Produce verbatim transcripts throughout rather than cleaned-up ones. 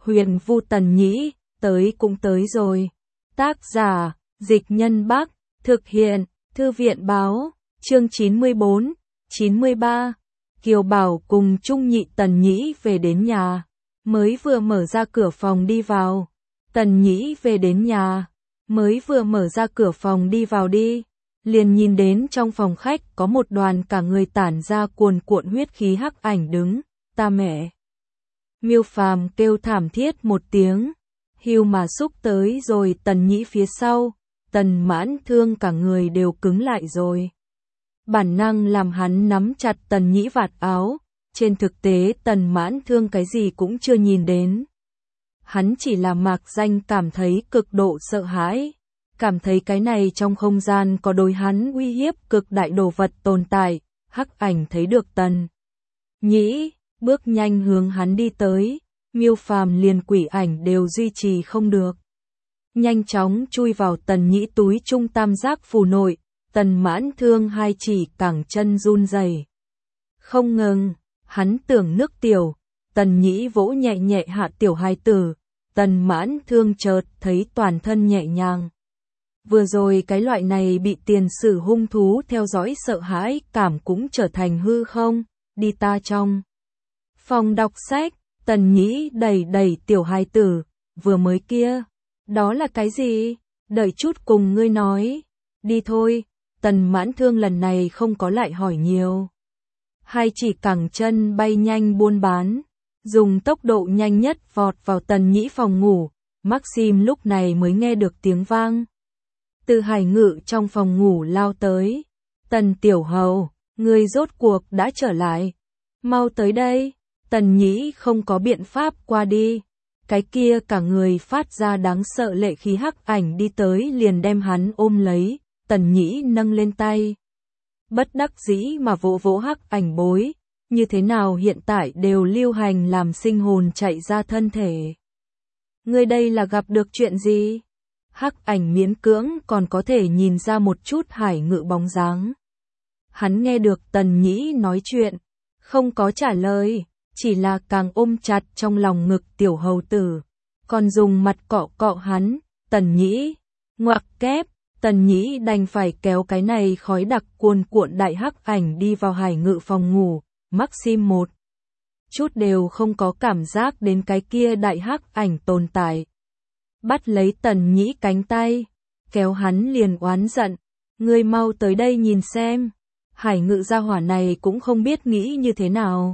Huyền Vu Tần Nhĩ, tới cũng tới rồi. Tác giả, Dịch Nhân Bắc, thực hiện, Thư viện Báo, chương chín mươi bốn, chín mươi ba. Kiều Bảo cùng Trung Nhị Tần Nhĩ về đến nhà, mới vừa mở ra cửa phòng đi vào. Tần Nhĩ về đến nhà, mới vừa mở ra cửa phòng đi vào đi, liền nhìn đến trong phòng khách có một đoàn cả người tản ra cuồn cuộn huyết khí hắc ảnh đứng, ta mẹ. Miêu Phàm kêu thảm thiết một tiếng, hưu mà xúc tới rồi. Tần Nhĩ phía sau, Tần Mãn Thương cả người đều cứng lại rồi. Bản năng làm hắn nắm chặt Tần Nhĩ vạt áo, trên thực tế Tần Mãn Thương cái gì cũng chưa nhìn đến. Hắn chỉ là mạc danh cảm thấy cực độ sợ hãi, cảm thấy cái này trong không gian có đối hắn uy hiếp cực đại đồ vật tồn tại. Hắc ảnh thấy được Tần Nhĩ, bước nhanh hướng hắn đi tới, Miêu Phàm liền quỷ ảnh đều duy trì không được. Nhanh chóng chui vào Tần Nhĩ túi trung tam giác phù nội, Tần Mãn Thương hai chỉ cẳng chân run rẩy. Không ngừng, hắn tưởng nước tiểu, Tần Nhĩ vỗ nhẹ nhẹ hạ tiểu hài tử, Tần Mãn Thương chợt thấy toàn thân nhẹ nhàng. Vừa rồi cái loại này bị tiền sử hung thú theo dõi sợ hãi cảm cũng trở thành hư không, đi ta trong. Phòng đọc sách, Tần Nhĩ đẩy đẩy tiểu hài tử, vừa mới kia, đó là cái gì? Đợi chút cùng ngươi nói, đi thôi. Tần Mãn Thương lần này không có lại hỏi nhiều. Hai chỉ cẳng chân bay nhanh buôn bán, dùng tốc độ nhanh nhất vọt vào Tần Nhĩ phòng ngủ. Maxim lúc này mới nghe được tiếng vang. Từ Hải Ngự trong phòng ngủ lao tới. Tần Tiểu Hầu, ngươi rốt cuộc đã trở lại. Mau tới đây. Tần Nhĩ không có biện pháp qua đi. Cái kia cả người phát ra đáng sợ lệ khí hắc ảnh đi tới liền đem hắn ôm lấy. Tần Nhĩ nâng lên tay, bất đắc dĩ mà vỗ vỗ hắc ảnh bối, như thế nào hiện tại đều lưu hành làm sinh hồn chạy ra thân thể. Ngươi đây là gặp được chuyện gì? Hắc ảnh miễn cưỡng còn có thể nhìn ra một chút Hải Ngự bóng dáng. Hắn nghe được Tần Nhĩ nói chuyện, không có trả lời, chỉ là càng ôm chặt trong lòng ngực tiểu hầu tử, còn dùng mặt cọ cọ hắn. Tần Nhĩ, ngoặc kép. Tần Nhĩ đành phải kéo cái này khói đặc cuồn cuộn đại hắc ảnh đi vào Hải Ngự phòng ngủ. Maxim một chút đều không có cảm giác đến cái kia đại hắc ảnh tồn tại. Bắt lấy Tần Nhĩ cánh tay, kéo hắn liền oán giận, ngươi mau tới đây nhìn xem. Hải Ngự gia hỏa này cũng không biết nghĩ như thế nào.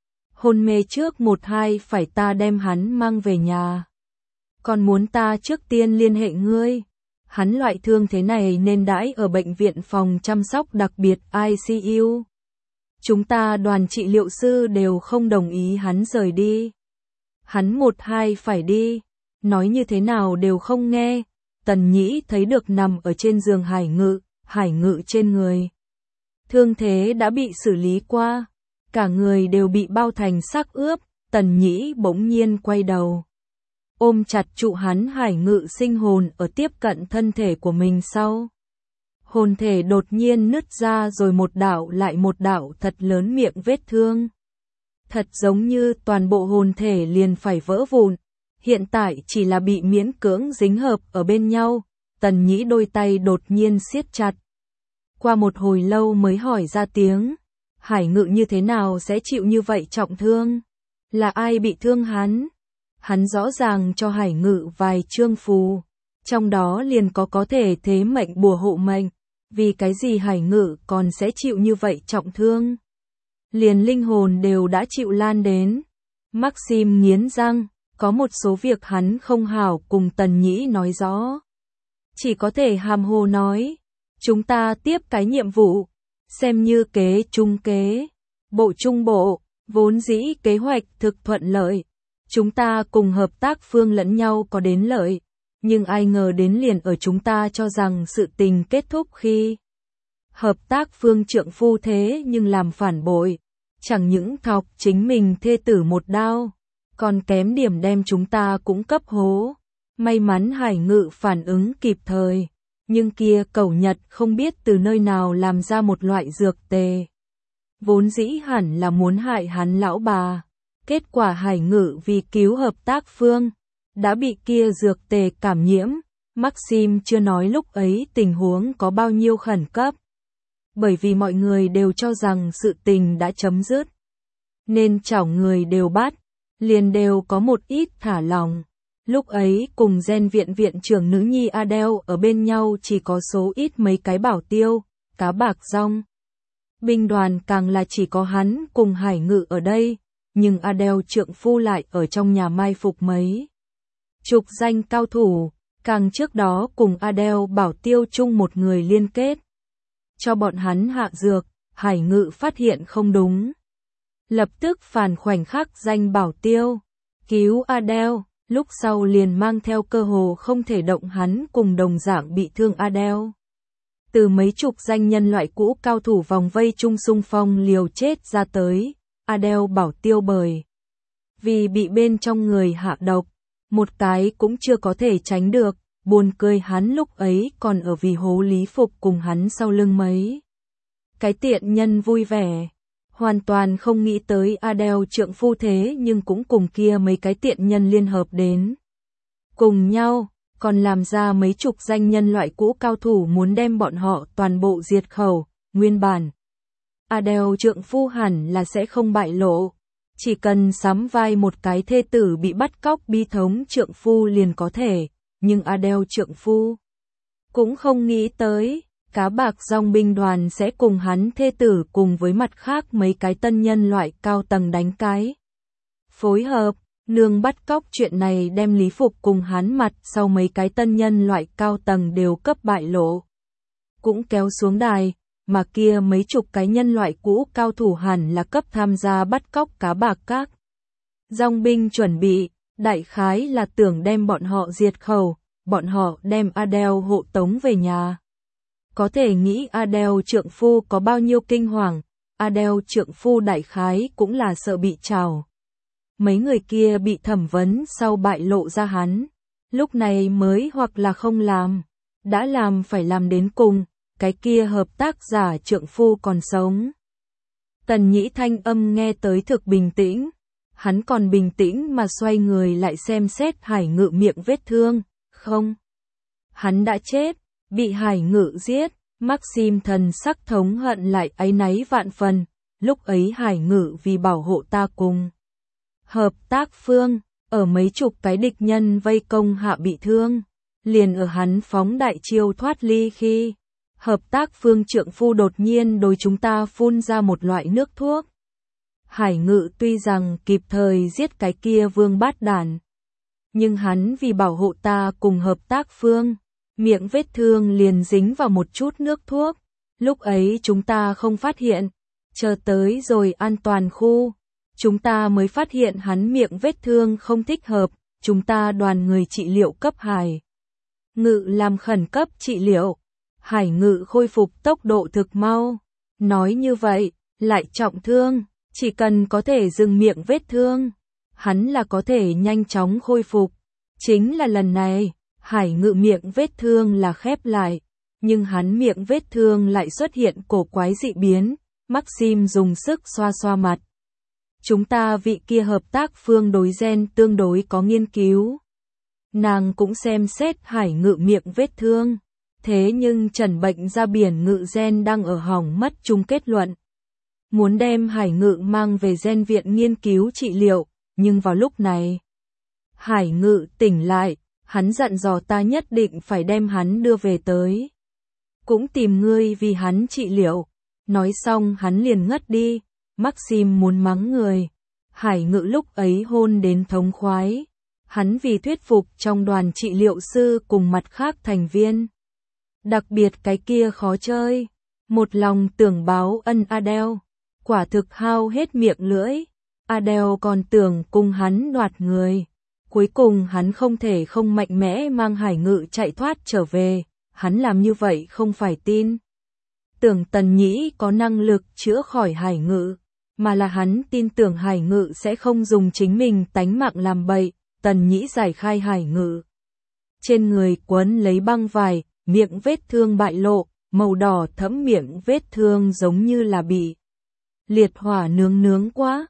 Hôn mê trước một hai phải ta đem hắn mang về nhà, còn muốn ta trước tiên liên hệ ngươi. Hắn loại thương thế này nên đãi ở bệnh viện phòng chăm sóc đặc biệt I C U. Chúng ta đoàn trị liệu sư đều không đồng ý hắn rời đi. Hắn một hai phải đi, nói như thế nào đều không nghe. Tần Nhĩ thấy được nằm ở trên giường Hải Ngự, Hải Ngự trên người. Thương thế đã bị xử lý qua, cả người đều bị bao thành xác ướp. Tần Nhĩ bỗng nhiên quay đầu, ôm chặt trụ hắn. Hải Ngự sinh hồn ở tiếp cận thân thể của mình sau, hồn thể đột nhiên nứt ra rồi một đạo lại một đạo thật lớn miệng vết thương. Thật giống như toàn bộ hồn thể liền phải vỡ vụn, hiện tại chỉ là bị miễn cưỡng dính hợp ở bên nhau. Tần Nhĩ đôi tay đột nhiên siết chặt. Qua một hồi lâu mới hỏi ra tiếng, Hải Ngự như thế nào sẽ chịu như vậy trọng thương? Là ai bị thương hắn? Hắn rõ ràng cho Hải Ngự vài chương phù, trong đó liền có có thể thế mệnh bùa hộ mệnh, vì cái gì Hải Ngự còn sẽ chịu như vậy trọng thương? Liền linh hồn đều đã chịu lan đến. Maxim nghiến răng, có một số việc hắn không hảo cùng Tần Nhĩ nói rõ, chỉ có thể hàm hồ nói, chúng ta tiếp cái nhiệm vụ, xem như kế trung kế, bộ trung bộ, vốn dĩ kế hoạch thực thuận lợi. Chúng ta cùng hợp tác phương lẫn nhau có đến lợi, nhưng ai ngờ đến liền ở chúng ta cho rằng sự tình kết thúc khi hợp tác phương trượng phu thế nhưng làm phản bội, chẳng những thọc chính mình thê tử một đao, còn kém điểm đem chúng ta cũng cấp hố. May mắn Hải Ngự phản ứng kịp thời, nhưng kia cẩu Nhật không biết từ nơi nào làm ra một loại dược tề, vốn dĩ hẳn là muốn hại hắn lão bà. Kết quả Hải Ngự vì cứu hợp tác phương, đã bị kia dược tề cảm nhiễm. Maxim chưa nói lúc ấy tình huống có bao nhiêu khẩn cấp. Bởi vì mọi người đều cho rằng sự tình đã chấm dứt. Nên chảo người đều bắt, liền đều có một ít thả lòng. Lúc ấy cùng gen viện viện trưởng nữ nhi Adele ở bên nhau chỉ có số ít mấy cái bảo tiêu, cá bạc rong. Binh đoàn càng là chỉ có hắn cùng Hải Ngự ở đây, nhưng Adele trượng phu lại ở trong nhà mai phục mấy chục danh cao thủ, càng trước đó cùng Adele bảo tiêu chung một người liên kết. Cho bọn hắn hạ dược, Hải Ngự phát hiện không đúng. Lập tức phản khoảnh khắc danh bảo tiêu, cứu Adele, lúc sau liền mang theo cơ hồ không thể động hắn cùng đồng dạng bị thương Adele. Từ mấy chục danh nhân loại cũ cao thủ vòng vây chung xung phong liều chết ra tới, Adele bảo tiêu bởi vì bị bên trong người hạ độc, một cái cũng chưa có thể tránh được, buồn cười hắn lúc ấy còn ở vì hố lý phục cùng hắn sau lưng mấy. Cái tiện nhân vui vẻ, hoàn toàn không nghĩ tới Adele trượng phu thế nhưng cũng cùng kia mấy cái tiện nhân liên hợp đến. Cùng nhau, còn làm ra mấy chục danh nhân loại cũ cao thủ muốn đem bọn họ toàn bộ diệt khẩu, nguyên bản. Adele trượng phu hẳn là sẽ không bại lộ, chỉ cần sắm vai một cái thê tử bị bắt cóc bi thống trượng phu liền có thể, nhưng Adele trượng phu cũng không nghĩ tới, cá bạc rong binh đoàn sẽ cùng hắn thê tử cùng với mặt khác mấy cái tân nhân loại cao tầng đánh cái. Phối hợp, nương bắt cóc chuyện này đem Lý Phục cùng hắn mặt sau mấy cái tân nhân loại cao tầng đều cấp bại lộ. Cũng kéo xuống đài, mà kia mấy chục cái nhân loại cũ cao thủ hẳn là cấp tham gia bắt cóc cá bạc các. Rong binh chuẩn bị, đại khái là tưởng đem bọn họ diệt khẩu, bọn họ đem Adele hộ tống về nhà. Có thể nghĩ Adele trượng phu có bao nhiêu kinh hoàng, Adele trượng phu đại khái cũng là sợ bị trào. Mấy người kia bị thẩm vấn sau bại lộ ra hắn, lúc này mới hoặc là không làm, đã làm phải làm đến cùng, cái kia hợp tác giả trượng phu còn sống. Tần Nhĩ thanh âm nghe tới thực bình tĩnh, hắn còn bình tĩnh mà xoay người lại xem xét Hải Ngự miệng vết thương, không. Hắn đã chết, bị Hải Ngự giết, Maxim thần sắc thống hận lại áy náy vạn phần, lúc ấy Hải Ngự vì bảo hộ ta cùng. Hợp tác phương, ở mấy chục cái địch nhân vây công hạ bị thương, liền ở hắn phóng đại chiêu thoát ly khi, hợp tác phương trượng phu đột nhiên đối chúng ta phun ra một loại nước thuốc. Hải Ngự tuy rằng kịp thời giết cái kia vương bát đản, nhưng hắn vì bảo hộ ta cùng hợp tác phương, miệng vết thương liền dính vào một chút nước thuốc, lúc ấy chúng ta không phát hiện, chờ tới rồi an toàn khu, chúng ta mới phát hiện hắn miệng vết thương không thích hợp, chúng ta đoàn người trị liệu cấp Hải Ngự làm khẩn cấp trị liệu, Hải Ngự khôi phục tốc độ thực mau, nói như vậy, lại trọng thương, chỉ cần có thể dừng miệng vết thương, hắn là có thể nhanh chóng khôi phục, chính là lần này. Hải Ngự miệng vết thương là khép lại, nhưng hắn miệng vết thương lại xuất hiện cổ quái dị biến, Maxim dùng sức xoa xoa mặt. Chúng ta vị kia hợp tác phương đối gen tương đối có nghiên cứu. Nàng cũng xem xét Hải Ngự miệng vết thương, thế nhưng trần bệnh ra biển ngự gen đang ở hỏng mất chung kết luận. Muốn đem Hải Ngự mang về gen viện nghiên cứu trị liệu, nhưng vào lúc này, Hải Ngự tỉnh lại. Hắn dặn dò ta nhất định phải đem hắn đưa về tới. Cũng tìm ngươi vì hắn trị liệu. Nói xong hắn liền ngất đi. Maxim muốn mắng người. Hải Ngự lúc ấy hôn đến thống khoái. Hắn vì thuyết phục trong đoàn trị liệu sư cùng mặt khác thành viên. Đặc biệt cái kia khó chơi. Một lòng tưởng báo ân Adele. Quả thực hao hết miệng lưỡi. Adele còn tưởng cùng hắn đoạt người. Cuối cùng hắn không thể không mạnh mẽ mang Hải Ngự chạy thoát trở về, hắn làm như vậy không phải tin. Tưởng Tần Nhĩ có năng lực chữa khỏi Hải Ngự, mà là hắn tin tưởng Hải Ngự sẽ không dùng chính mình tánh mạng làm bậy, Tần Nhĩ giải khai Hải Ngự. Trên người quấn lấy băng vải, miệng vết thương bại lộ, màu đỏ thẫm miệng vết thương giống như là bị liệt hỏa nướng nướng quá.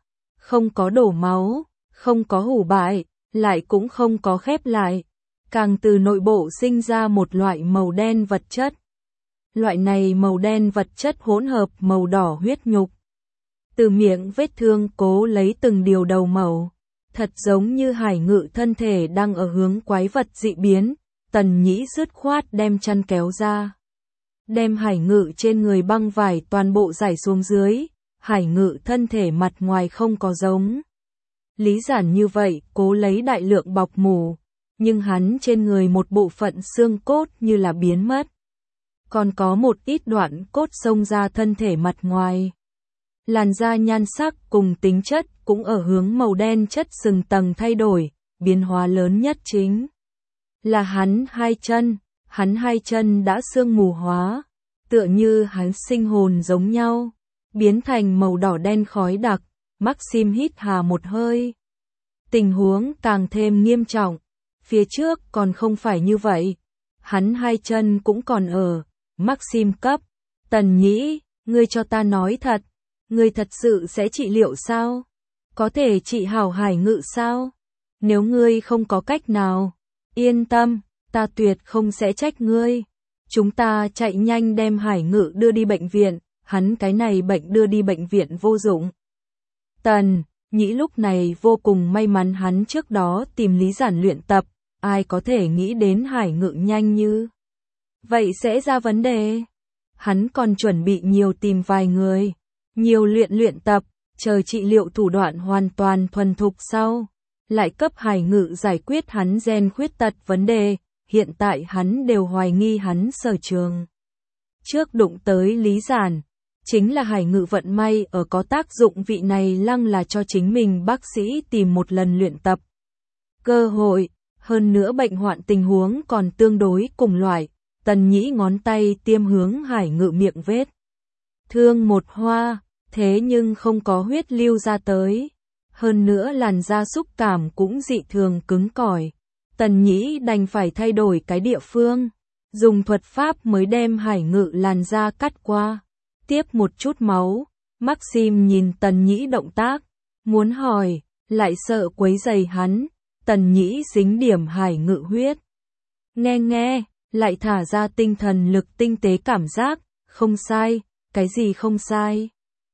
không có đổ máu, không có hủ bại, lại cũng không có khép lại, càng từ nội bộ sinh ra một loại màu đen vật chất. Loại này màu đen vật chất hỗn hợp màu đỏ huyết nhục. Từ miệng vết thương Cố lấy từng điều đầu mẩu, thật giống như Hải Ngự thân thể đang ở hướng quái vật dị biến. Tần Nhĩ dứt khoát đem chăn kéo ra, đem Hải Ngự trên người băng vải toàn bộ giải xuống dưới. Hải Ngự thân thể mặt ngoài không có giống Lý Giản như vậy, Cố lấy đại lượng bọc mủ, nhưng hắn trên người một bộ phận xương cốt như là biến mất. Còn có một ít đoạn cốt xông ra thân thể mặt ngoài. Làn da nhan sắc cùng tính chất cũng ở hướng màu đen chất sừng tầng thay đổi, biến hóa lớn nhất chính là hắn hai chân, hắn hai chân đã sương mù hóa, tựa như hắn sinh hồn giống nhau, biến thành màu đỏ đen khói đặc. Maxim hít hà một hơi. Tình huống càng thêm nghiêm trọng, phía trước còn không phải như vậy, hắn hai chân cũng còn ở. Maxim cấp, Tần Nhĩ, ngươi cho ta nói thật, ngươi thật sự sẽ trị liệu sao? Có thể trị hảo Hải Ngự sao? Nếu ngươi không có cách nào, yên tâm, ta tuyệt không sẽ trách ngươi. Chúng ta chạy nhanh đem Hải Ngự đưa đi bệnh viện, hắn cái này bệnh đưa đi bệnh viện vô dụng. Tần Nhĩ lúc này vô cùng may mắn hắn trước đó tìm Lý Giản luyện tập, ai có thể nghĩ đến Hải Ngự nhanh như vậy sẽ ra vấn đề. Hắn còn chuẩn bị nhiều tìm vài người, nhiều luyện luyện tập, chờ trị liệu thủ đoạn hoàn toàn thuần thục sau, lại cấp Hải Ngự giải quyết hắn gen khuyết tật vấn đề. Hiện tại hắn đều hoài nghi hắn sở trường trước đụng tới Lý Giản, chính là Hải Ngự vận may ở có tác dụng. Vị này lăng là cho chính mình bác sĩ tìm một lần luyện tập cơ hội, hơn nữa bệnh hoạn tình huống còn tương đối cùng loại. Tần Nhĩ ngón tay tiêm hướng Hải Ngự miệng vết thương một hoa, thế nhưng không có huyết lưu ra tới, hơn nữa làn da xúc cảm cũng dị thường cứng cỏi. Tần Nhĩ đành phải thay đổi cái địa phương, dùng thuật pháp mới đem Hải Ngự làn da cắt qua, tiếp một chút máu. Maxim nhìn Tần Nhĩ động tác, muốn hỏi, lại sợ quấy rầy hắn. Tần Nhĩ dính điểm Hải Ngự huyết, nghe nghe, lại thả ra tinh thần lực tinh tế cảm giác. Không sai, cái gì không sai?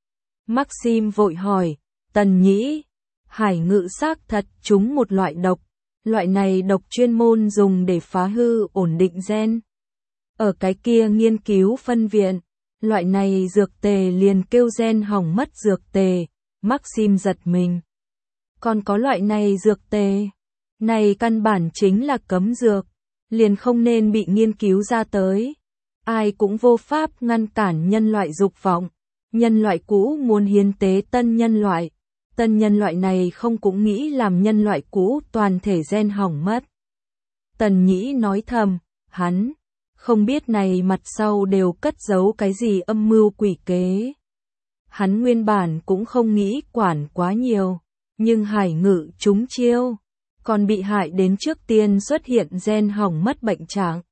Maxim vội hỏi. Tần Nhĩ, Hải Ngự xác thật trúng một loại độc, loại này độc chuyên môn dùng để phá hư ổn định gen. Ở cái kia nghiên cứu phân viện, loại này dược tề liền kêu gen hỏng mất dược tề. Maxim giật mình. Còn có loại này dược tề, này căn bản chính là cấm dược, liền không nên bị nghiên cứu ra tới. Ai cũng vô pháp ngăn cản nhân loại dục vọng. Nhân loại cũ muốn hiến tế tân nhân loại, tân nhân loại này không cũng nghĩ làm nhân loại cũ toàn thể gen hỏng mất. Tần Nhĩ nói thầm, hắn không biết này mặt sau đều cất giấu cái gì âm mưu quỷ kế. Hắn nguyên bản cũng không nghĩ quản quá nhiều, nhưng Hải Ngự trúng chiêu, còn bị hại đến trước tiên xuất hiện gen hỏng mất bệnh trạng.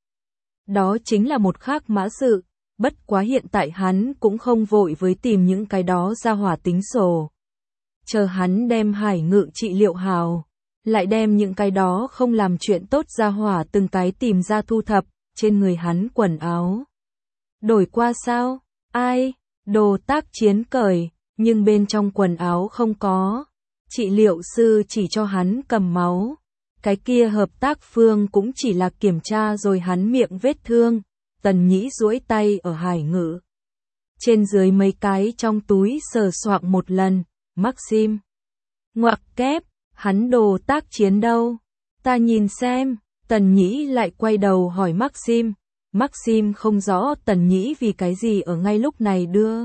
Đó chính là một khác mã sự, bất quá hiện tại hắn cũng không vội với tìm những cái đó ra hỏa tính sổ. Chờ hắn đem Hải Ngự trị liệu hào, lại đem những cái đó không làm chuyện tốt ra hỏa từng cái tìm ra thu thập. Trên người hắn quần áo đổi qua sao? Ai? Đồ tác chiến cởi, nhưng bên trong quần áo không có. Trị liệu sư chỉ cho hắn cầm máu. Cái kia hợp tác phương cũng chỉ là kiểm tra rồi hắn miệng vết thương. Tần Nhĩ duỗi tay ở Hải Ngự trên dưới mấy cái trong túi sờ soạng một lần. Maxim ngoặc kép, hắn đồ tác chiến đâu? Ta nhìn xem. Tần Nhĩ lại quay đầu hỏi Maxim. Maxim không rõ Tần Nhĩ vì cái gì ở ngay lúc này đưa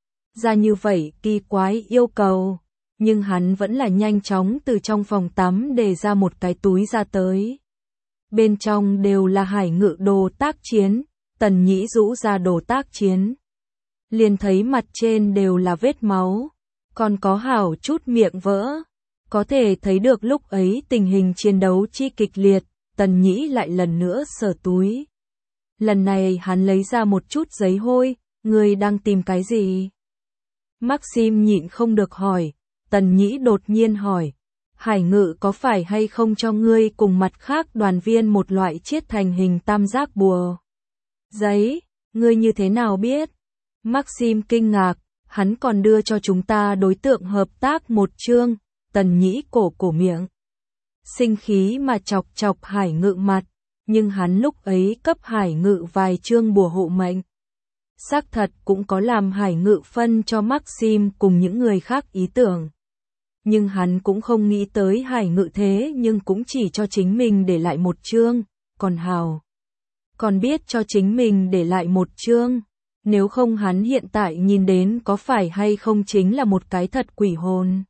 ra như vậy kỳ quái yêu cầu, nhưng hắn vẫn là nhanh chóng từ trong phòng tắm để ra một cái túi ra tới. Bên trong đều là Hải Ngự đồ tác chiến. Tần Nhĩ rũ ra đồ tác chiến, liền thấy mặt trên đều là vết máu, còn có hảo chút miệng vỡ. Có thể thấy được lúc ấy tình hình chiến đấu chi kịch liệt. Tần Nhĩ lại lần nữa sờ túi. Lần này hắn lấy ra một chút giấy hôi. Người đang tìm cái gì? Maxim nhịn không được hỏi. Tần Nhĩ đột nhiên hỏi, Hải Ngự có phải hay không cho ngươi cùng mặt khác đoàn viên một loại chiết thành hình tam giác bùa giấy, ngươi như thế nào biết? Maxim kinh ngạc, hắn còn đưa cho chúng ta đối tượng hợp tác một chương. Tần Nhĩ cổ cổ miệng, sinh khí mà chọc chọc Hải Ngự mặt, nhưng hắn lúc ấy cấp Hải Ngự vài chương bùa hộ mệnh. Xác thật cũng có làm Hải Ngự phân cho Maxim cùng những người khác ý tưởng. Nhưng hắn cũng không nghĩ tới Hải Ngự thế nhưng cũng chỉ cho chính mình để lại một chương, còn hào. Còn biết cho chính mình để lại một chương, nếu không hắn hiện tại nhìn đến có phải hay không chính là một cái thật quỷ hồn.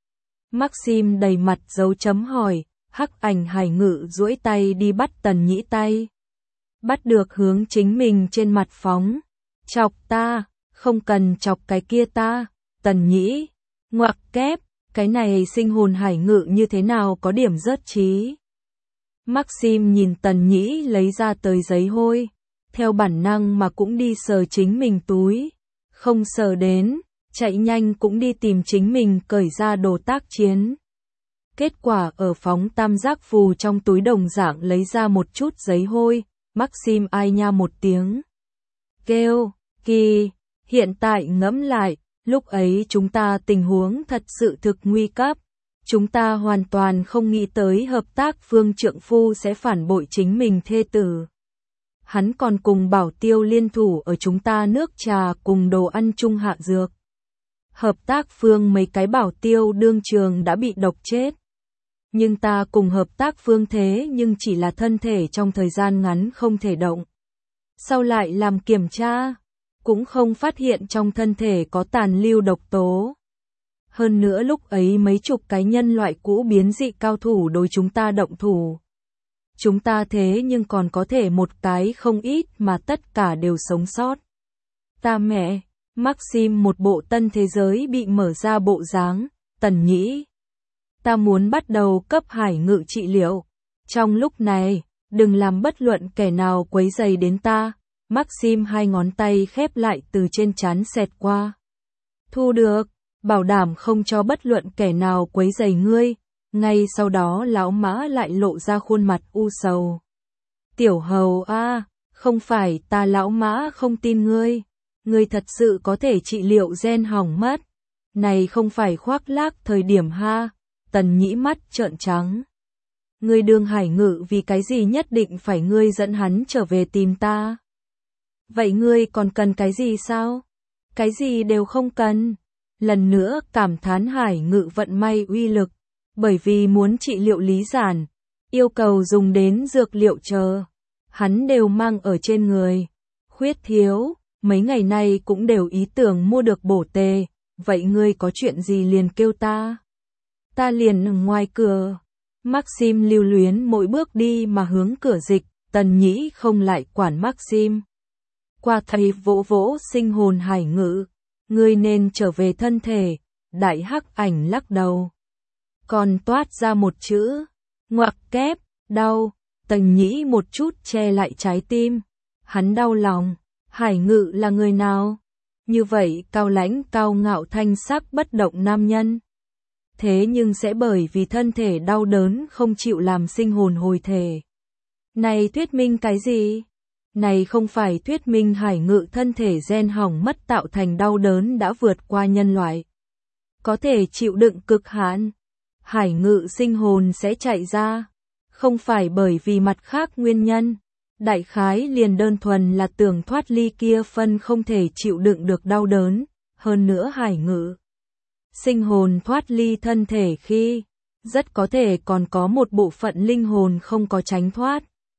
Maxim đầy mặt dấu chấm hỏi, hắc ảnh Hải Ngự duỗi tay đi bắt Tần Nhĩ tay. Bắt được hướng chính mình trên mặt phóng. Chọc ta, không cần chọc cái kia ta. Tần Nhĩ, ngoặc kép, cái này sinh hồn Hải Ngự như thế nào có điểm rớt trí. Maxim nhìn Tần Nhĩ lấy ra tờ giấy hôi, theo bản năng mà cũng đi sờ chính mình túi, không sờ đến, chạy nhanh cũng đi tìm chính mình cởi ra đồ tác chiến. Kết quả ở phóng tam giác phù trong túi đồng dạng lấy ra một chút giấy hôi, Maxim ai nha một tiếng. Kêu, kỳ, hiện tại ngẫm lại, lúc ấy chúng ta tình huống thật sự thực nguy cấp. Chúng ta hoàn toàn không nghĩ tới hợp tác phương trượng phu sẽ phản bội chính mình thê tử. Hắn còn cùng Bảo Tiêu liên thủ ở chúng ta nước trà cùng đồ ăn chung hạ dược. Hợp tác phương mấy cái Bảo Tiêu đương trường đã bị độc chết. Nhưng ta cùng hợp tác phương thế nhưng chỉ là thân thể trong thời gian ngắn không thể động. Sau lại làm kiểm tra, cũng không phát hiện trong thân thể có tàn lưu độc tố. Hơn nữa lúc ấy mấy chục cái nhân loại cũ biến dị cao thủ đối chúng ta động thủ. Chúng ta thế nhưng còn có thể một cái không ít mà tất cả đều sống sót. Ta mẹ, Maxim một bộ tân thế giới bị mở ra bộ dáng, Tần Nhĩ. Ta muốn bắt đầu cấp Hải Ngự trị liệu. Trong lúc này, đừng làm bất luận kẻ nào quấy rầy đến ta. Maxim hai ngón tay khép lại từ trên trán xẹt qua. Thu được, bảo đảm không cho bất luận kẻ nào quấy rầy ngươi. Ngay sau đó lão mã lại lộ ra khuôn mặt u sầu. Tiểu hầu a, không phải ta lão mã không tin ngươi. Ngươi thật sự có thể trị liệu gen hỏng mất. Này không phải khoác lác thời điểm ha. Tần Nhĩ mắt trợn trắng. Ngươi đương Hải Ngự vì cái gì nhất định phải ngươi dẫn hắn trở về tìm ta? Vậy ngươi còn cần cái gì sao? Cái gì đều không cần. Lần nữa cảm thán Hải Ngự vận may uy lực. Bởi vì muốn trị liệu lý giản, yêu cầu dùng đến dược liệu chờ. Hắn đều mang ở trên người. Khuyết thiếu, mấy ngày nay cũng đều ý tưởng mua được bổ tề. Vậy ngươi có chuyện gì liền kêu ta? Ta liền ở ngoài cửa. Maxim lưu luyến mỗi bước đi mà hướng cửa dịch. Tần Nhĩ không lại quản Maxim. Qua thầy vỗ vỗ sinh hồn Hải Ngự. Ngươi nên trở về thân thể. Đại hắc ảnh lắc đầu. Còn toát ra một chữ. Ngoặc kép, đau. Tần Nhĩ một chút che lại trái tim. Hắn đau lòng. Hải Ngự là người nào? Như vậy cao lãnh cao ngạo thanh sắc bất động nam nhân. Thế nhưng sẽ bởi vì thân thể đau đớn không chịu làm sinh hồn hồi thể. Này thuyết minh cái gì? Này không phải thuyết minh Hải Ngự thân thể gen hỏng mất tạo thành đau đớn đã vượt qua nhân loại. Có thể chịu đựng cực hạn. Hải Ngự sinh hồn sẽ chạy ra. Không phải bởi vì mặt khác nguyên nhân. Đại khái liền đơn thuần là tưởng thoát ly kia phân không thể chịu đựng được đau đớn. Hơn nữa Hải Ngự sinh hồn thoát ly thân thể khi, rất có thể còn có một bộ phận linh hồn không có tránh thoát.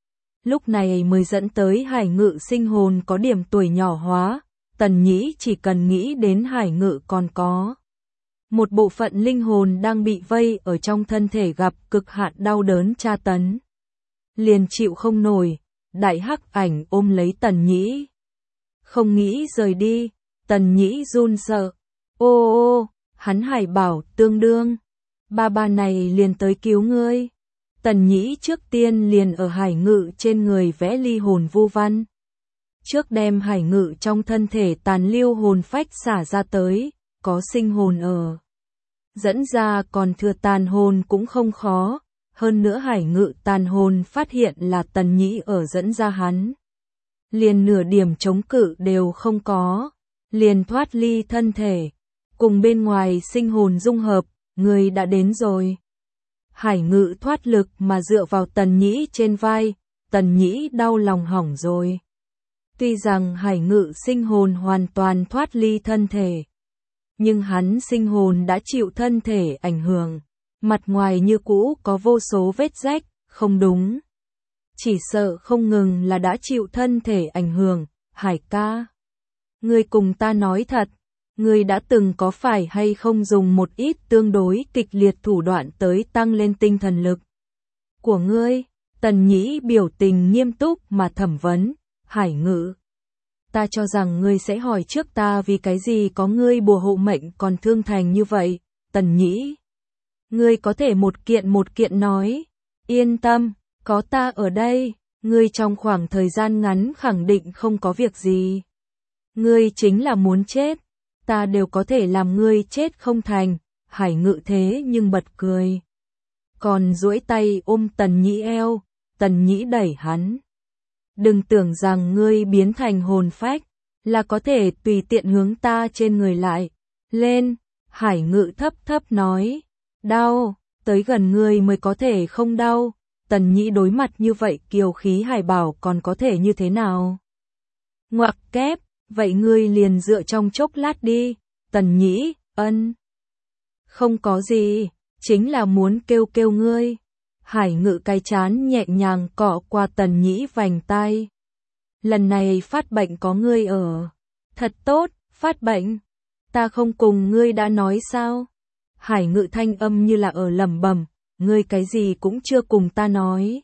Lúc này mới dẫn tới Hải Ngự sinh hồn có điểm tuổi nhỏ hóa. Tần Nhĩ chỉ cần nghĩ đến Hải Ngự còn có một bộ phận linh hồn đang bị vây ở trong thân thể gặp cực hạn đau đớn tra tấn. Liền chịu không nổi, đại hắc ảnh ôm lấy Tần Nhĩ. Không nghĩ rời đi, Tần Nhĩ run sợ. Ô ô, hắn Hải bảo tương đương. Ba ba này liền tới cứu ngươi. Tần Nhĩ trước tiên liền ở Hải Ngự trên người vẽ ly hồn vu văn. Trước đem Hải Ngự trong thân thể tàn lưu hồn phách xả ra tới, có sinh hồn ở. dẫn ra còn thừa tàn hồn cũng không khó, hơn nữa Hải Ngự tàn hồn phát hiện là Tần Nhĩ ở dẫn ra hắn. Liền nửa điểm chống cự đều không có, liền thoát ly thân thể, cùng bên ngoài sinh hồn dung hợp, người đã đến rồi. Hải Ngự thoát lực mà dựa vào Tần Nhĩ trên vai, Tần Nhĩ đau lòng hỏng rồi. Tuy rằng Hải Ngự sinh hồn hoàn toàn thoát ly thân thể, nhưng hắn sinh hồn đã chịu thân thể ảnh hưởng, mặt ngoài như cũ có vô số vết rách, không đúng. Chỉ sợ không ngừng là đã chịu thân thể ảnh hưởng, Hải ca. Ngươi cùng ta nói thật, ngươi đã từng có phải hay không dùng một ít tương đối kịch liệt thủ đoạn tới tăng lên tinh thần lực của ngươi? Tần Nhĩ biểu tình nghiêm túc mà thẩm vấn, Hải Ngự. Ta cho rằng ngươi sẽ hỏi trước ta vì cái gì có ngươi bùa hộ mệnh còn thương thành như vậy, Tần Nhĩ. Ngươi có thể một kiện một kiện nói, yên tâm, có ta ở đây, ngươi trong khoảng thời gian ngắn khẳng định không có việc gì. Ngươi chính là muốn chết, ta đều có thể làm ngươi chết không thành, Hải Ngự thế nhưng bật cười. Còn duỗi tay ôm Tần Nhĩ eo, Tần Nhĩ đẩy hắn. Đừng tưởng rằng ngươi biến thành hồn phách, là có thể tùy tiện hướng ta trên người lại. Lên, Hải Ngự thấp thấp nói, đau, tới gần ngươi mới có thể không đau. Tần Nhĩ đối mặt như vậy kiều khí hải bảo còn có thể như thế nào? Ngoặc kép, vậy ngươi liền dựa trong chốc lát đi. Tần Nhĩ, ân. Không có gì, chính là muốn kêu kêu ngươi. Hải Ngự cái chán nhẹ nhàng cọ qua Tần Nhĩ vành tai. Lần này phát bệnh có ngươi ở. Thật tốt, phát bệnh. Ta không cùng ngươi đã nói sao? Hải Ngự thanh âm như là ở lẩm bẩm, ngươi cái gì cũng chưa cùng ta nói.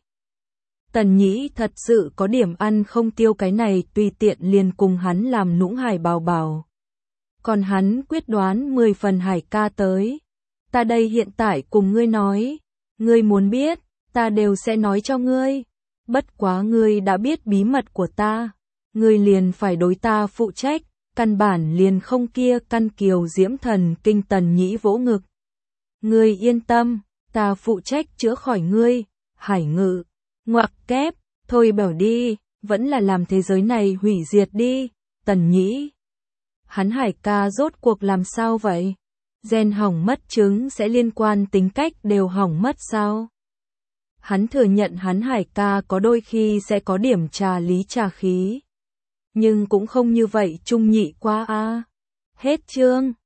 Tần Nhĩ thật sự có điểm ăn không tiêu cái này tùy tiện liền cùng hắn làm nũng Hải Bảo Bảo. Còn hắn quyết đoán mười phần Hải ca tới. Ta đây hiện tại cùng ngươi nói, ngươi muốn biết, ta đều sẽ nói cho ngươi. Bất quá ngươi đã biết bí mật của ta, ngươi liền phải đối ta phụ trách, căn bản liền không kia căn kiều diễm thần kinh. Tần Nhĩ vỗ ngực. Ngươi yên tâm, ta phụ trách chữa khỏi ngươi. Hải Ngự, ngoặc kép, thôi bảo đi, vẫn là làm thế giới này hủy diệt đi. Tần Nhĩ, hắn Hải ca rốt cuộc làm sao vậy? Gen hỏng mất chứng sẽ liên quan tính cách đều hỏng mất sao? Hắn thừa nhận hắn Hải ca có đôi khi sẽ có điểm trà lý trà khí, nhưng cũng không như vậy trung nhị quá a. À. Hết chương.